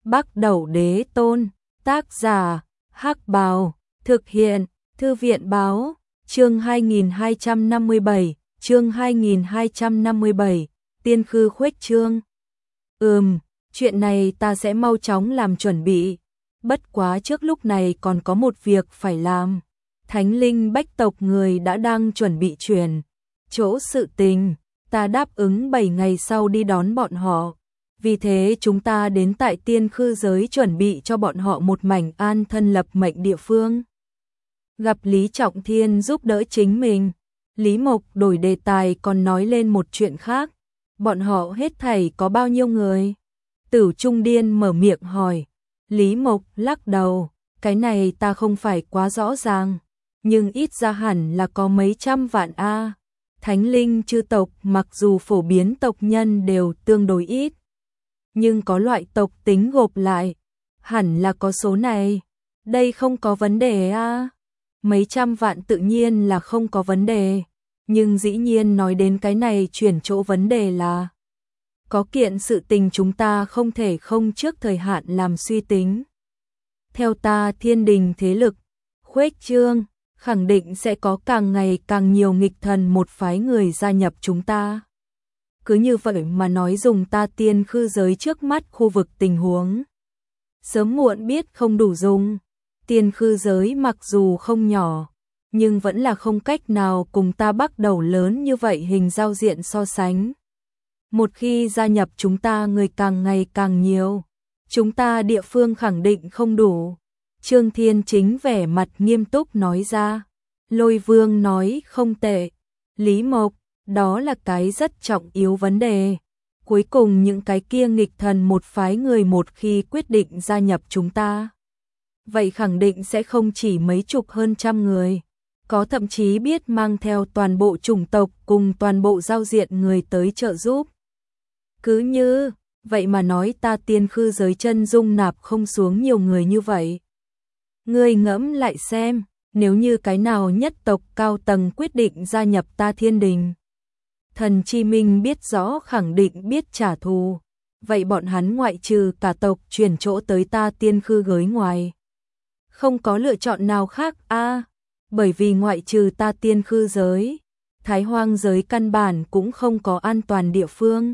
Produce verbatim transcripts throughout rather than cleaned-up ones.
Bắc Đẩu Đế Tôn, tác giả, Hắc Bào, thực hiện, Thư viện báo, chương hai nghìn hai trăm năm mươi bảy, chương hai nghìn hai trăm năm mươi bảy, tiên khư khuếch trương. Ừm, chuyện này ta sẽ mau chóng làm chuẩn bị, bất quá trước lúc này còn có một việc phải làm. Thánh linh bách tộc người đã đang chuẩn bị chuyển chỗ sự tình, ta đáp ứng bảy ngày sau đi đón bọn họ. Vì thế chúng ta đến tại tiên khư giới chuẩn bị cho bọn họ một mảnh an thân lập mệnh địa phương. Gặp Lý Trọng Thiên giúp đỡ chính mình, Lý Mộc đổi đề tài còn nói lên một chuyện khác. Bọn họ hết thảy có bao nhiêu người? Tử Trung Điên mở miệng hỏi. Lý Mộc lắc đầu, cái này ta không phải quá rõ ràng, nhưng ít ra hẳn là có mấy trăm vạn a. Thánh linh chư tộc mặc dù phổ biến tộc nhân đều tương đối ít, nhưng có loại tộc tính gộp lại, hẳn là có số này. Đây không có vấn đề a. Mấy trăm vạn tự nhiên là không có vấn đề, nhưng dĩ nhiên nói đến cái này chuyển chỗ vấn đề là có kiện sự tình chúng ta không thể không trước thời hạn làm suy tính. Theo ta, thiên đình thế lực khuếch trương, khẳng định sẽ có càng ngày càng nhiều nghịch thần một phái người gia nhập chúng ta. Cứ như vậy mà nói, dùng ta tiên khư giới trước mắt khu vực tình huống, sớm muộn biết không đủ dùng. Tiên khư giới mặc dù không nhỏ, nhưng vẫn là không cách nào cùng ta Bắc Đẩu lớn như vậy hình giao diện so sánh. Một khi gia nhập chúng ta người càng ngày càng nhiều, chúng ta địa phương khẳng định không đủ. Trương Thiên Chính vẻ mặt nghiêm túc nói ra. Lôi Vương nói không tệ. Lý Mộc, đó là cái rất trọng yếu vấn đề. Cuối cùng những cái kia nghịch thần một phái người một khi quyết định gia nhập chúng ta, vậy khẳng định sẽ không chỉ mấy chục hơn trăm người, có thậm chí biết mang theo toàn bộ chủng tộc cùng toàn bộ giao diện người tới trợ giúp. Cứ như vậy mà nói, ta tiên khư giới chân dung nạp không xuống nhiều người như vậy. Ngươi ngẫm lại xem, nếu như cái nào nhất tộc cao tầng quyết định gia nhập ta thiên đình, Thần Chi Minh biết rõ khẳng định biết trả thù, vậy bọn hắn ngoại trừ cả tộc chuyển chỗ tới ta tiên khư giới ngoài, không có lựa chọn nào khác a. À, bởi vì ngoại trừ ta tiên khư giới, Thái Hoang giới căn bản cũng không có an toàn địa phương.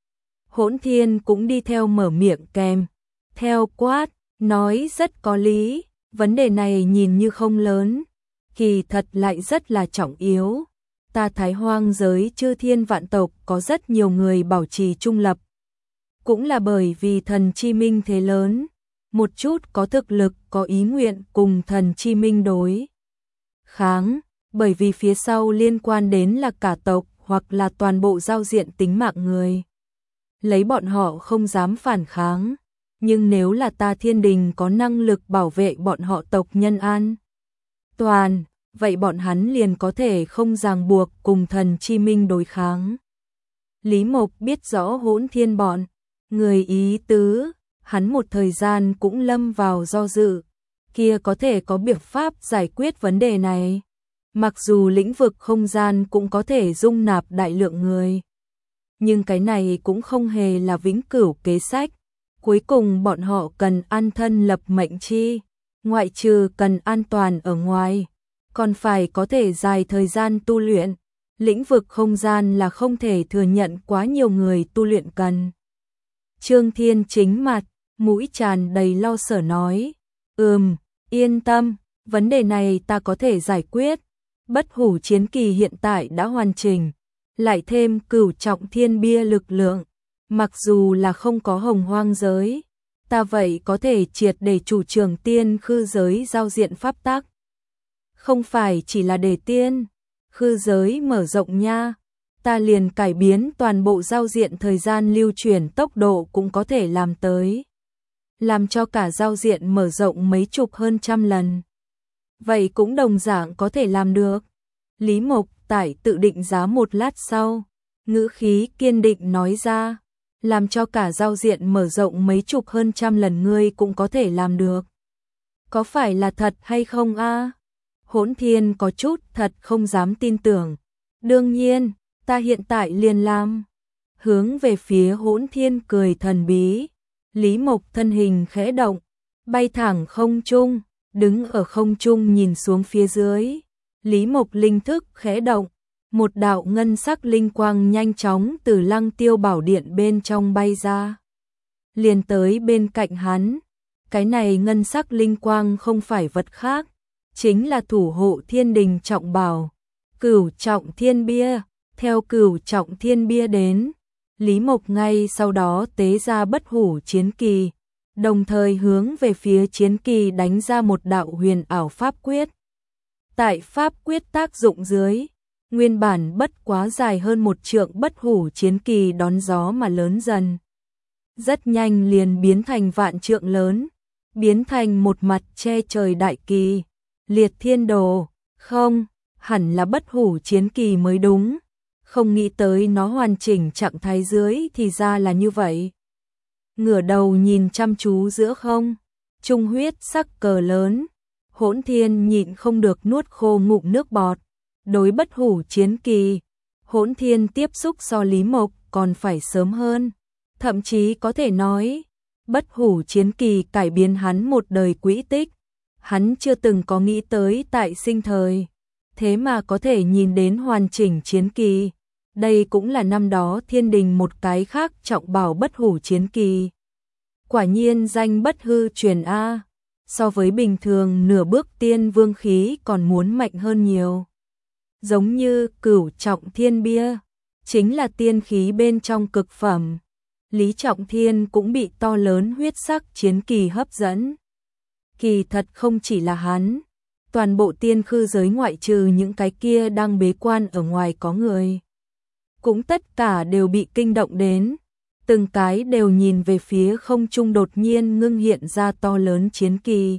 Hỗn Thiên cũng đi theo mở miệng kèm theo quát, nói rất có lý, vấn đề này nhìn như không lớn, kỳ thật lại rất là trọng yếu. Ta Thái Hoang giới chư thiên vạn tộc có rất nhiều người bảo trì trung lập, cũng là bởi vì Thần Chi Minh thế lớn, một chút có thực lực có ý nguyện cùng Thần Chi Minh đối kháng, bởi vì phía sau liên quan đến là cả tộc hoặc là toàn bộ giao diện tính mạng người. Lấy bọn họ không dám phản kháng, nhưng nếu là ta thiên đình có năng lực bảo vệ bọn họ tộc nhân an toàn, vậy bọn hắn liền có thể không ràng buộc cùng Thần Chi Minh đối kháng. Lý Mộc biết rõ Hỗn Thiên bọn người ý tứ, hắn một thời gian cũng lâm vào do dự, kia có thể có biện pháp giải quyết vấn đề này. Mặc dù lĩnh vực không gian cũng có thể dung nạp đại lượng người, nhưng cái này cũng không hề là vĩnh cửu kế sách. Cuối cùng bọn họ cần an thân lập mệnh chi, ngoại trừ cần an toàn ở ngoài, còn phải có thể dài thời gian tu luyện. Lĩnh vực không gian là không thể thừa nhận quá nhiều người tu luyện cần. Trương Thiên Chính mặt, mũi tràn đầy lo sợ nói, ừm, yên tâm, vấn đề này ta có thể giải quyết. Bất hủ chiến kỳ hiện tại đã hoàn chỉnh, lại thêm cửu trọng thiên bia lực lượng, mặc dù là không có hồng hoang giới, ta vậy có thể triệt để chủ trường tiên khư giới giao diện pháp tắc. Không phải chỉ là để tiên khư giới mở rộng nha, ta liền cải biến toàn bộ giao diện, thời gian lưu chuyển tốc độ cũng có thể làm tới, làm cho cả giao diện mở rộng mấy chục hơn trăm lần. Vậy cũng đồng dạng có thể làm được. Lý Mộc tại tự định giá một lát sau, ngữ khí kiên định nói ra, làm cho cả giao diện mở rộng mấy chục hơn trăm lần ngươi cũng có thể làm được. Có phải là thật hay không a? À? Hỗn Thiên có chút thật không dám tin tưởng. Đương nhiên, ta hiện tại liền làm. Hướng về phía Hỗn Thiên cười thần bí, Lý Mộc thân hình khẽ động, bay thẳng không trung, đứng ở không trung nhìn xuống phía dưới. Lý Mộc linh thức khẽ động, một đạo ngân sắc linh quang nhanh chóng từ Lăng Tiêu Bảo Điện bên trong bay ra, liền tới bên cạnh hắn. Cái này ngân sắc linh quang không phải vật khác, chính là thủ hộ thiên đình trọng bảo, Cửu Trọng Thiên Bia. Theo Cửu Trọng Thiên Bia đến, Lý Mộc ngay sau đó tế ra bất hủ chiến kỳ, đồng thời hướng về phía chiến kỳ đánh ra một đạo huyền ảo pháp quyết. Tại pháp quyết tác dụng dưới, nguyên bản bất quá dài hơn một trượng bất hủ chiến kỳ đón gió mà lớn dần. Rất nhanh liền biến thành vạn trượng lớn, biến thành một mặt che trời đại kỳ, liệt thiên đồ. Không, hẳn là bất hủ chiến kỳ mới đúng. Không nghĩ tới nó hoàn chỉnh trạng thái dưới thì ra là như vậy. Ngửa đầu nhìn chăm chú giữa không trung huyết sắc cờ lớn, Hỗn Thiên nhịn không được nuốt khô ngụm nước bọt. Đối bất hủ chiến kỳ, Hỗn Thiên tiếp xúc so Lý Mộc còn phải sớm hơn. Thậm chí có thể nói, bất hủ chiến kỳ cải biến hắn một đời quỹ tích. Hắn chưa từng có nghĩ tới tại sinh thời, thế mà có thể nhìn đến hoàn chỉnh chiến kỳ. Đây cũng là năm đó thiên đình một cái khác trọng bảo bất hủ chiến kỳ. Quả nhiên danh bất hư truyền A, so với bình thường nửa bước tiên vương khí còn muốn mạnh hơn nhiều. Giống như Cửu Trọng Thiên Bia, chính là tiên khí bên trong cực phẩm. Lý Trọng Thiên cũng bị to lớn huyết sắc chiến kỳ hấp dẫn. Kỳ thật không chỉ là hắn, toàn bộ tiên khư giới ngoại trừ những cái kia đang bế quan ở ngoài có người, cũng tất cả đều bị kinh động đến, từng cái đều nhìn về phía không trung đột nhiên ngưng hiện ra to lớn chiến kỳ.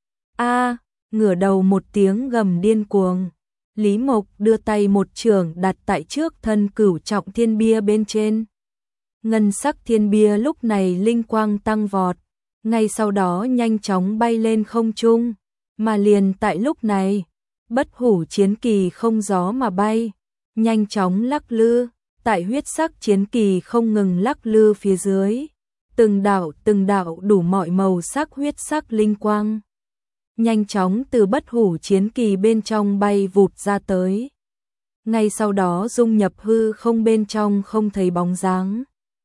A, ngửa đầu một tiếng gầm điên cuồng, Lý Mộc đưa tay một chưởng đặt tại trước thân Cửu Trọng Thiên Bia bên trên. Ngân sắc thiên bia lúc này linh quang tăng vọt, ngay sau đó nhanh chóng bay lên không trung, mà liền tại lúc này, bất hủ chiến kỳ không gió mà bay, nhanh chóng lắc lư, tại huyết sắc chiến kỳ không ngừng lắc lư phía dưới, từng đạo từng đạo đủ mọi màu sắc huyết sắc linh quang, nhanh chóng từ bất hủ chiến kỳ bên trong bay vụt ra tới. Ngay sau đó dung nhập hư không bên trong không thấy bóng dáng.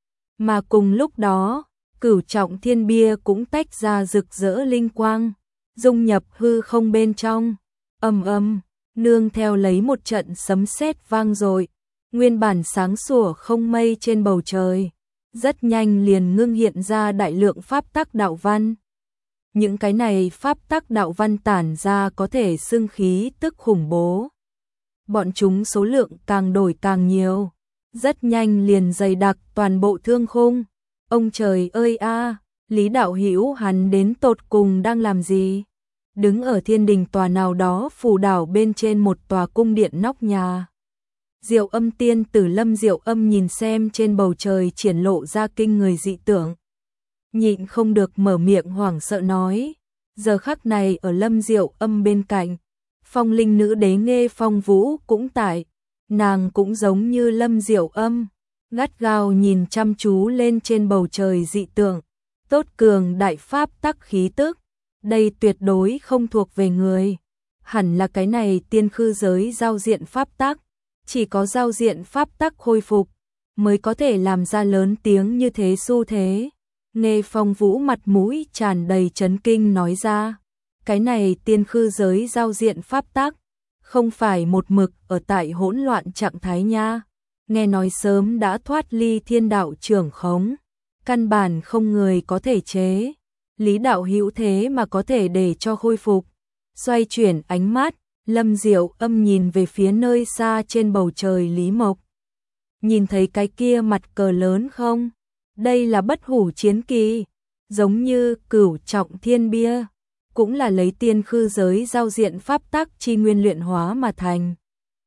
Mà cùng lúc đó, Cửu Trọng Thiên Bia cũng tách ra rực rỡ linh quang, dung nhập hư không bên trong. Ầm ầm, nương theo lấy một trận sấm sét vang dội, nguyên bản sáng sủa không mây trên bầu trời, rất nhanh liền ngưng hiện ra đại lượng pháp tắc đạo văn. Những cái này pháp tắc đạo văn tản ra có thể xưng khí tức khủng bố. Bọn chúng số lượng càng đổi càng nhiều, rất nhanh liền dày đặc toàn bộ thương khung. Ông trời ơi a, Lý đạo hữu hắn đến tột cùng đang làm gì? Đứng ở thiên đình tòa nào đó phù đảo bên trên một tòa cung điện nóc nhà. Diệu Âm tiên tử Lâm Diệu Âm nhìn xem trên bầu trời triển lộ ra kinh người dị tượng, nhịn không được mở miệng hoảng sợ nói. Giờ khắc này ở Lâm Diệu Âm bên cạnh, Phong Linh nữ đế Nghê Phong Vũ cũng tại, nàng cũng giống như Lâm Diệu Âm, gắt gao nhìn chăm chú lên trên bầu trời dị tượng, tốt cường đại pháp tắc khí tức, đây tuyệt đối không thuộc về người, hẳn là cái này tiên khư giới giao diện pháp tắc, chỉ có giao diện pháp tắc khôi phục mới có thể làm ra lớn tiếng như thế xu thế. Nghê Phong Vũ mặt mũi tràn đầy chấn kinh nói ra, cái này tiên khư giới giao diện pháp tắc, không phải một mực ở tại hỗn loạn trạng thái nha, nghe nói sớm đã thoát ly thiên đạo trưởng khống, căn bản không người có thể chế. Lý đạo hữu thế mà có thể để cho khôi phục. Xoay chuyển ánh mắt, Lâm Diệu Âm nhìn về phía nơi xa trên bầu trời Lý Mộc. Nhìn thấy cái kia mặt cờ lớn không? Đây là bất hủ chiến kỳ, giống như Cửu Trọng Thiên Bia, cũng là lấy tiên khư giới giao diện pháp tắc chi nguyên luyện hóa mà thành.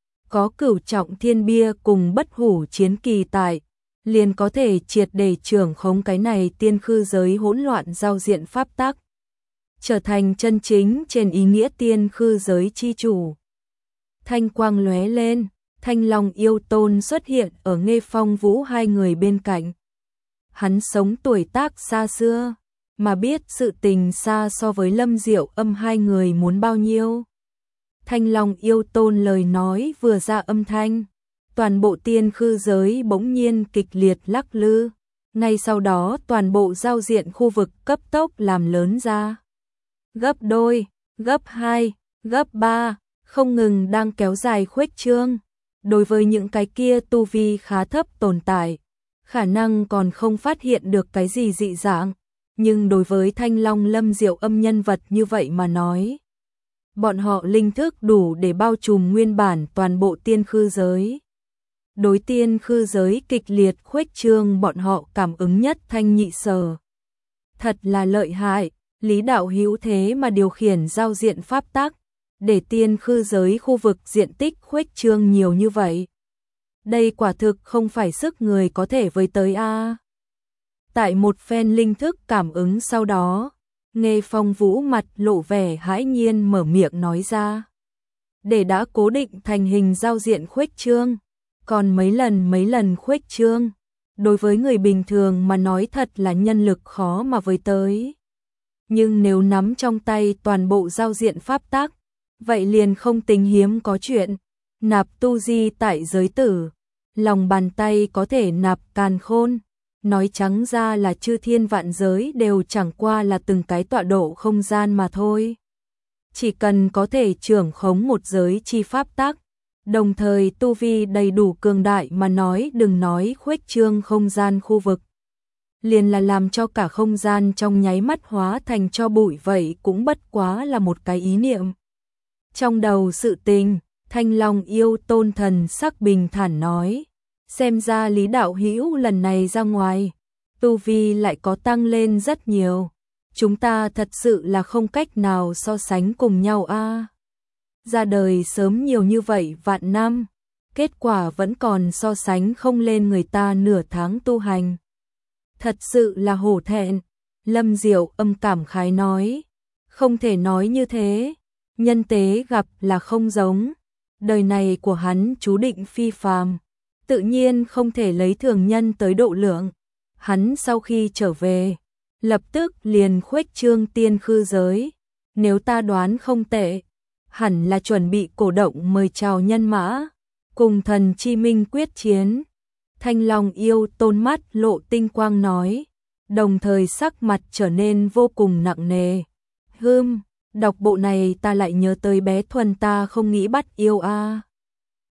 Có Cửu Trọng Thiên Bia cùng bất hủ chiến kỳ tại, liền có thể triệt để trưởng khống cái này tiên khư giới hỗn loạn giao diện pháp tắc, trở thành chân chính trên ý nghĩa tiên khư giới chi chủ. Thanh quang lóe lên, Thanh Long yêu tôn xuất hiện ở Nghê Phong Vũ hai người bên cạnh. hắn sống tuổi tác xa xưa, mà biết sự tình xa so với Lâm Diệu Âm hai người muốn bao nhiêu. Thanh Long Yêu Tôn lời nói vừa ra âm thanh, toàn bộ tiên khư giới bỗng nhiên kịch liệt lắc lư, ngay sau đó toàn bộ giao diện khu vực cấp tốc làm lớn ra. Gấp đôi, gấp hai, gấp ba, không ngừng đang kéo dài khuếch trương. Đối với những cái kia tu vi khá thấp tồn tại, khả năng còn không phát hiện được cái gì dị dạng, nhưng đối với Thanh Long Lâm Diệu Âm nhân vật như vậy mà nói, bọn họ linh thức đủ để bao trùm nguyên bản toàn bộ tiên khư giới. Đối tiên khư giới kịch liệt khuếch trương bọn họ cảm ứng nhất thanh nhị sở. Thật là lợi hại, Lý đạo hữu thế mà điều khiển giao diện pháp tắc, để tiên khư giới khu vực diện tích khuếch trương nhiều như vậy. Đây quả thực không phải sức người có thể với tới a. Tại một phen linh thức cảm ứng sau đó, Nghe Phong Vũ mặt lộ vẻ hãi nhiên mở miệng nói ra. Để đã cố định thành hình giao diện khuếch trương, còn mấy lần mấy lần khuếch trương, đối với người bình thường mà nói thật là nhân lực khó mà với tới. Nhưng nếu nắm trong tay toàn bộ giao diện pháp tắc, vậy liền không tính hiếm có chuyện. Nạp tu di tại giới tử, lòng bàn tay có thể nạp càn khôn. Nói trắng ra là chư thiên vạn giới đều chẳng qua là từng cái tọa độ không gian mà thôi. Chỉ cần có thể trưởng khống một giới chi pháp tắc, đồng thời tu vi đầy đủ cường đại mà nói, đừng nói khuếch trương không gian khu vực, liền là làm cho cả không gian trong nháy mắt hóa thành cho bụi vậy cũng bất quá là một cái ý niệm. Trong đầu sự tình, Thanh Long Yêu Tôn thần sắc bình thản nói, xem ra Lý đạo hữu lần này ra ngoài, tu vi lại có tăng lên rất nhiều. Chúng ta thật sự là không cách nào so sánh cùng nhau a. Ra đời sớm nhiều như vậy vạn năm, kết quả vẫn còn so sánh không lên người ta nửa tháng tu hành. Thật sự là hổ thẹn. Lâm Diệu Âm cảm khái nói, không thể nói như thế, nhân tế gặp là không giống, đời này của hắn chú định phi phàm, tự nhiên không thể lấy thường nhân tới độ lượng. Hắn sau khi trở về, lập tức liền khuếch trương tiên khư giới, nếu ta đoán không tệ, hẳn là chuẩn bị cổ động mời chào nhân mã, cùng thần chi minh quyết chiến. Thanh Long Yêu Tôn mắt lộ tinh quang nói, đồng thời sắc mặt trở nên vô cùng nặng nề. Hừm, đọc bộ này ta lại nhớ tới bé Thuần ta không nghĩ bắt yêu a.